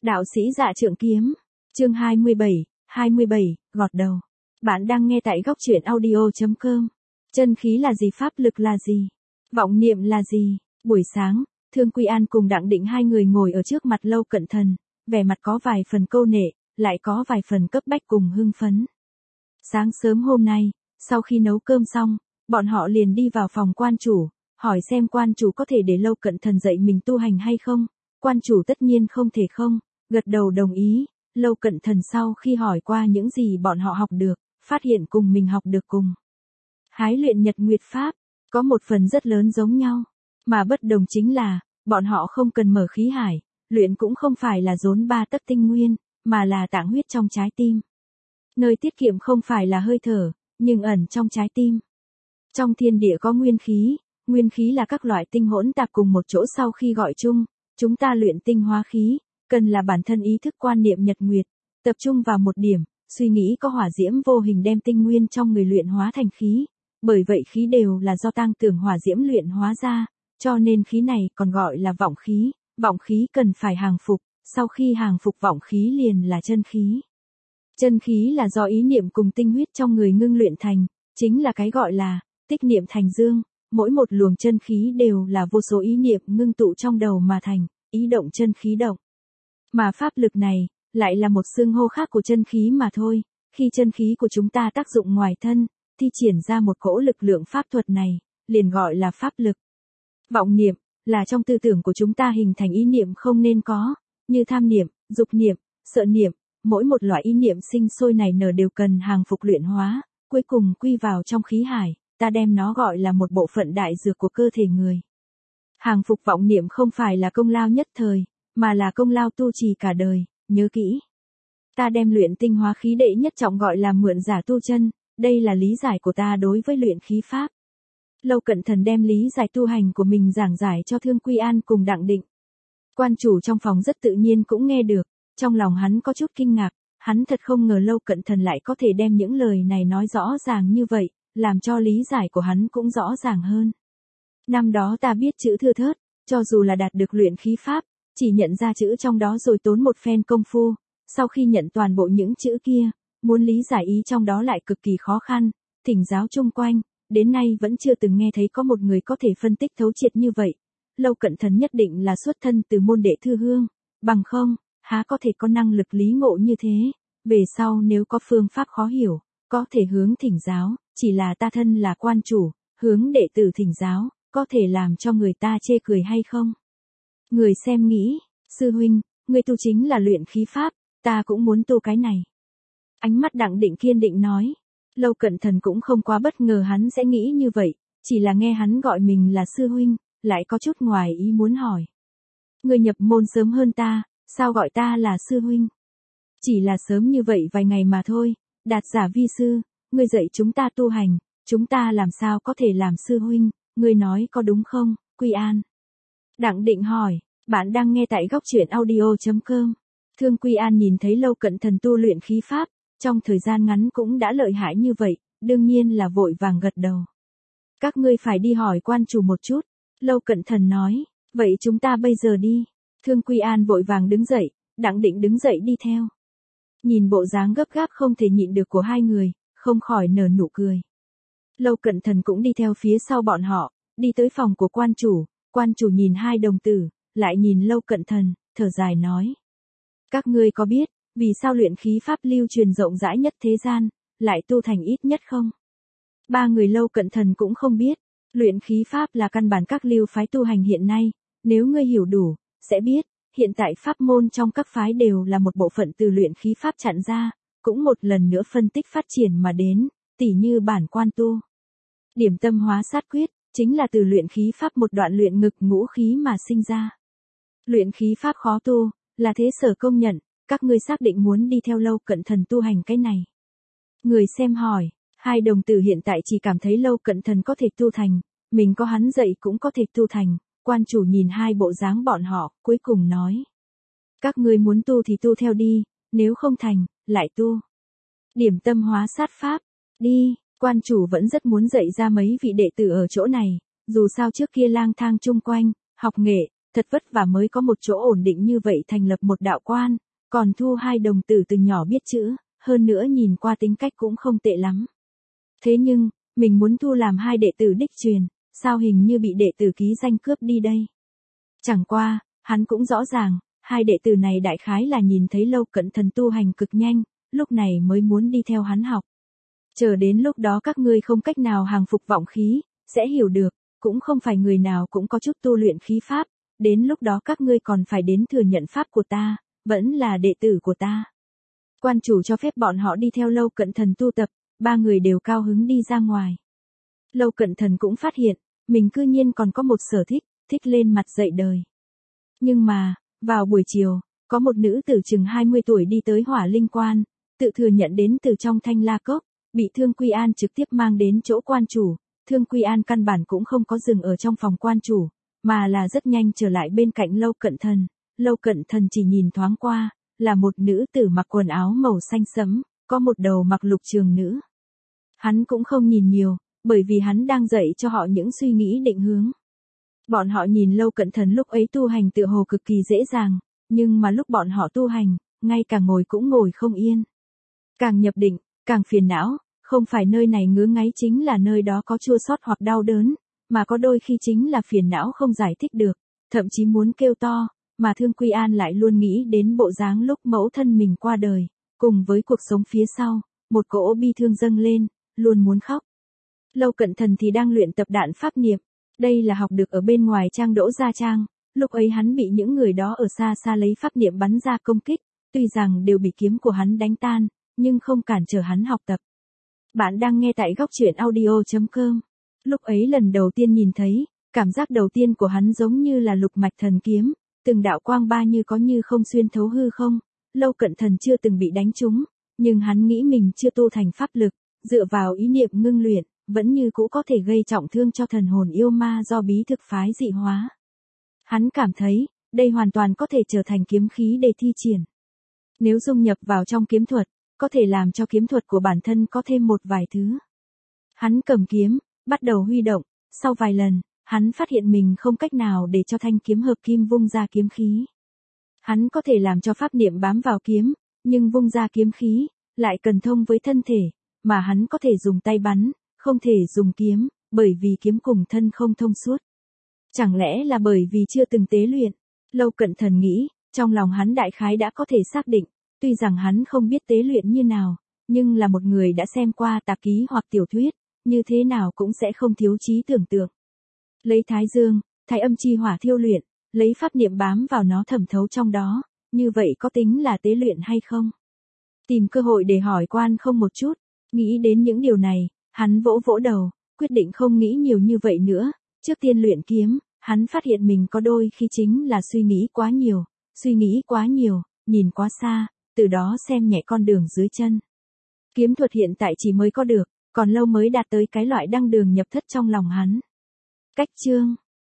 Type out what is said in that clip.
Đạo sĩ Dạ Trượng Kiếm, chương 27, gọt đầu. Bạn đang nghe tại góc truyện audio.com. Chân khí là gì, pháp lực là gì, vọng niệm là gì? Buổi sáng, Thương Quy An cùng Đặng Định hai người ngồi ở trước mặt Lâu Cận Thần, vẻ mặt có vài phần câu nệ, lại có vài phần cấp bách cùng hưng phấn. Sáng sớm hôm nay, sau khi nấu cơm xong, bọn họ liền đi vào phòng quan chủ, hỏi xem quan chủ có thể để Lâu Cận Thần dạy mình tu hành hay không. Quan chủ tất nhiên không thể không, gật đầu đồng ý. Lâu Cận Thần sau khi hỏi qua những gì bọn họ học được, phát hiện cùng mình học được cùng Hái Luyện Nhật Nguyệt Pháp, có một phần rất lớn giống nhau, mà bất đồng chính là, bọn họ không cần mở khí hải, luyện cũng không phải là dốn 3 tấc tinh nguyên, mà là tạng huyết trong trái tim. Nơi tiết kiệm không phải là hơi thở, nhưng ẩn trong trái tim. Trong thiên địa có nguyên khí là các loại tinh hỗn tạp cùng một chỗ sau khi gọi chung, chúng ta luyện tinh hóa khí, cần là bản thân ý thức quan niệm nhật nguyệt, tập trung vào một điểm, suy nghĩ có hỏa diễm vô hình đem tinh nguyên trong người luyện hóa thành khí, bởi vậy khí đều là do tang tưởng hỏa diễm luyện hóa ra, cho nên khí này còn gọi là vọng khí cần phải hàng phục, sau khi hàng phục vọng khí liền là chân khí. Chân khí là do ý niệm cùng tinh huyết trong người ngưng luyện thành, chính là cái gọi là tích niệm thành dương, mỗi một luồng chân khí đều là vô số ý niệm ngưng tụ trong đầu mà thành, ý động chân khí động. Mà pháp lực này, lại là một xương hô khác của chân khí mà thôi, khi chân khí của chúng ta tác dụng ngoài thân, thi triển ra một cỗ lực lượng pháp thuật này, liền gọi là pháp lực. Vọng niệm, là trong tư tưởng của chúng ta hình thành ý niệm không nên có, như tham niệm, dục niệm, sợ niệm, mỗi một loại ý niệm sinh sôi này nở đều cần hàng phục luyện hóa, cuối cùng quy vào trong khí hải, ta đem nó gọi là một bộ phận đại dược của cơ thể người. Hàng phục vọng niệm không phải là công lao nhất thời, mà là công lao tu trì cả đời, nhớ kỹ. Ta đem luyện tinh hóa khí đệ nhất trọng gọi là mượn giả tu chân, đây là lý giải của ta đối với luyện khí pháp. Lâu Cận Thần đem lý giải tu hành của mình giảng giải cho Thương Quy An cùng Đặng Định. Quan chủ trong phòng rất tự nhiên cũng nghe được, trong lòng hắn có chút kinh ngạc, hắn thật không ngờ Lâu Cận Thần lại có thể đem những lời này nói rõ ràng như vậy, làm cho lý giải của hắn cũng rõ ràng hơn. Năm đó ta biết chữ thưa thớt, cho dù là đạt được luyện khí pháp, chỉ nhận ra chữ trong đó rồi tốn một phen công phu, sau khi nhận toàn bộ những chữ kia, muốn lý giải ý trong đó lại cực kỳ khó khăn, thỉnh giáo chung quanh, đến nay vẫn chưa từng nghe thấy có một người có thể phân tích thấu triệt như vậy. Lâu Cận Thần nhất định là xuất thân từ môn đệ thư hương, bằng không, há có thể có năng lực lý ngộ như thế, về sau nếu có phương pháp khó hiểu, có thể hướng thỉnh giáo, chỉ là ta thân là quan chủ, hướng đệ tử thỉnh giáo, có thể làm cho người ta chê cười hay không? Người xem nghĩ, sư huynh, người tu chính là luyện khí pháp, ta cũng muốn tu cái này. Ánh mắt Đặng Định kiên định nói. Lâu Cận Thần cũng không quá bất ngờ hắn sẽ nghĩ như vậy, chỉ là nghe hắn gọi mình là sư huynh, lại có chút ngoài ý muốn hỏi. Người nhập môn sớm hơn ta, sao gọi ta là sư huynh? Chỉ là sớm như vậy vài ngày mà thôi, đạt giả vi sư, người dạy chúng ta tu hành, chúng ta làm sao có thể làm sư huynh, người nói có đúng không, Quy An? Đặng Định hỏi, bạn đang nghe tại góc truyện audio.com. Thương Quy An nhìn thấy Lâu Cận Thần tu luyện khí pháp, trong thời gian ngắn cũng đã lợi hại như vậy, đương nhiên là vội vàng gật đầu. Các ngươi phải đi hỏi quan chủ một chút, Lâu Cận Thần nói, vậy chúng ta bây giờ đi. Thương Quy An vội vàng đứng dậy, Đặng Định đứng dậy đi theo. Nhìn bộ dáng gấp gáp không thể nhịn được của hai người, không khỏi nở nụ cười. Lâu Cận Thần cũng đi theo phía sau bọn họ, đi tới phòng của quan chủ nhìn hai đồng tử, lại nhìn Lâu Cận Thần, thở dài nói. Các ngươi có biết, vì sao luyện khí pháp lưu truyền rộng rãi nhất thế gian, lại tu thành ít nhất không? Ba người Lâu Cận Thần cũng không biết, luyện khí pháp là căn bản các lưu phái tu hành hiện nay, nếu ngươi hiểu đủ, sẽ biết, hiện tại pháp môn trong các phái đều là một bộ phận từ luyện khí pháp chặn ra, cũng một lần nữa phân tích phát triển mà đến, tỉ như bản quan tu. Điểm tâm hóa sát quyết, chính là từ luyện khí pháp một đoạn luyện ngực ngũ khí mà sinh ra. Luyện khí pháp khó tu, là thế sở công nhận, các ngươi xác định muốn đi theo Lâu Cận Thần tu hành cái này. Người xem hỏi, hai đồng tử hiện tại chỉ cảm thấy Lâu Cận Thần có thể tu thành, mình có hắn dạy cũng có thể tu thành, quan chủ nhìn hai bộ dáng bọn họ, cuối cùng nói. Các ngươi muốn tu thì tu theo đi, nếu không thành, lại tu. Điểm tâm hóa sát pháp, đi, quan chủ vẫn rất muốn dạy ra mấy vị đệ tử ở chỗ này, dù sao trước kia lang thang chung quanh, học nghệ, thật vất vả mới có một chỗ ổn định như vậy thành lập một đạo quan, còn thu 2 đồng tử từ nhỏ biết chữ, hơn nữa nhìn qua tính cách cũng không tệ lắm. Thế nhưng, mình muốn thu làm 2 đệ tử đích truyền, sao hình như bị đệ tử ký danh cướp đi đây. Chẳng qua, hắn cũng rõ ràng, 2 đệ tử này đại khái là nhìn thấy Lâu Cận Thần tu hành cực nhanh, lúc này mới muốn đi theo hắn học. Chờ đến lúc đó các ngươi không cách nào hàng phục vọng khí, sẽ hiểu được, cũng không phải người nào cũng có chút tu luyện khí pháp, đến lúc đó các ngươi còn phải đến thừa nhận pháp của ta, vẫn là đệ tử của ta. Quan chủ cho phép bọn họ đi theo Lâu Cận Thần tu tập, 3 người đều cao hứng đi ra ngoài. Lâu Cận Thần cũng phát hiện, mình cư nhiên còn có một sở thích, thích lên mặt dạy đời. Nhưng mà, vào buổi chiều, có một nữ tử chừng 20 tuổi đi tới Hỏa Linh Quan, tự thừa nhận đến từ trong Thanh La Cốc, bị Thương Quy An trực tiếp mang đến chỗ quan chủ. Thương Quy An căn bản cũng không có dừng ở trong phòng quan chủ, mà là rất nhanh trở lại bên cạnh Lâu Cận Thần. Lâu Cận Thần chỉ nhìn thoáng qua, là một nữ tử mặc quần áo màu xanh sẫm, có một đầu mặc lục trường nữ. Hắn cũng không nhìn nhiều, bởi vì hắn đang dạy cho họ những suy nghĩ định hướng. Bọn họ nhìn Lâu Cận Thần lúc ấy tu hành tựa hồ cực kỳ dễ dàng, nhưng mà lúc bọn họ tu hành, ngay cả ngồi cũng ngồi không yên. Càng nhập định, càng phiền não, không phải nơi này ngứa ngáy chính là nơi đó có chua xót hoặc đau đớn, mà có đôi khi chính là phiền não không giải thích được, thậm chí muốn kêu to, mà Thương Quy An lại luôn nghĩ đến bộ dáng lúc mẫu thân mình qua đời, cùng với cuộc sống phía sau, một cỗ bi thương dâng lên, luôn muốn khóc. Lâu Cận Thần thì đang luyện tập đạn pháp niệm, đây là học được ở bên ngoài trang Đỗ Gia Trang, lúc ấy hắn bị những người đó ở xa xa lấy pháp niệm bắn ra công kích, tuy rằng đều bị kiếm của hắn đánh tan, nhưng không cản trở hắn học tập. Bạn đang nghe tại góc truyện audio.com. Lúc ấy lần đầu tiên nhìn thấy, cảm giác đầu tiên của hắn giống như là lục mạch thần kiếm, từng đạo quang ba như có như không xuyên thấu hư không. Lâu Cận Thần chưa từng bị đánh trúng, nhưng hắn nghĩ mình chưa tu thành pháp lực, dựa vào ý niệm ngưng luyện, vẫn như cũ có thể gây trọng thương cho thần hồn yêu ma do bí thực phái dị hóa. Hắn cảm thấy, đây hoàn toàn có thể trở thành kiếm khí để thi triển. Nếu dung nhập vào trong kiếm thuật, có thể làm cho kiếm thuật của bản thân có thêm một vài thứ. Hắn cầm kiếm, bắt đầu huy động, sau vài lần, hắn phát hiện mình không cách nào để cho thanh kiếm hợp kim vung ra kiếm khí. Hắn có thể làm cho pháp niệm bám vào kiếm, nhưng vung ra kiếm khí, lại cần thông với thân thể, mà hắn có thể dùng tay bắn, không thể dùng kiếm, bởi vì kiếm cùng thân không thông suốt. Chẳng lẽ là bởi vì chưa từng tế luyện? Lâu Cận Thần nghĩ, trong lòng hắn đại khái đã có thể xác định, tuy rằng hắn không biết tế luyện như nào, nhưng là một người đã xem qua tạp ký hoặc tiểu thuyết, như thế nào cũng sẽ không thiếu trí tưởng tượng. Lấy thái dương, thái âm chi hỏa thiêu luyện, lấy pháp niệm bám vào nó thẩm thấu trong đó, như vậy có tính là tế luyện hay không? Tìm cơ hội để hỏi Quan Không một chút, nghĩ đến những điều này, hắn vỗ vỗ đầu, quyết định không nghĩ nhiều như vậy nữa. Trước tiên luyện kiếm, hắn phát hiện mình có đôi khi chính là suy nghĩ quá nhiều, nhìn quá xa, từ đó xem nhẹ con đường dưới chân. Kiếm thuật hiện tại chỉ mới có được, còn lâu mới đạt tới cái loại đăng đường nhập thất trong lòng hắn. Cách chương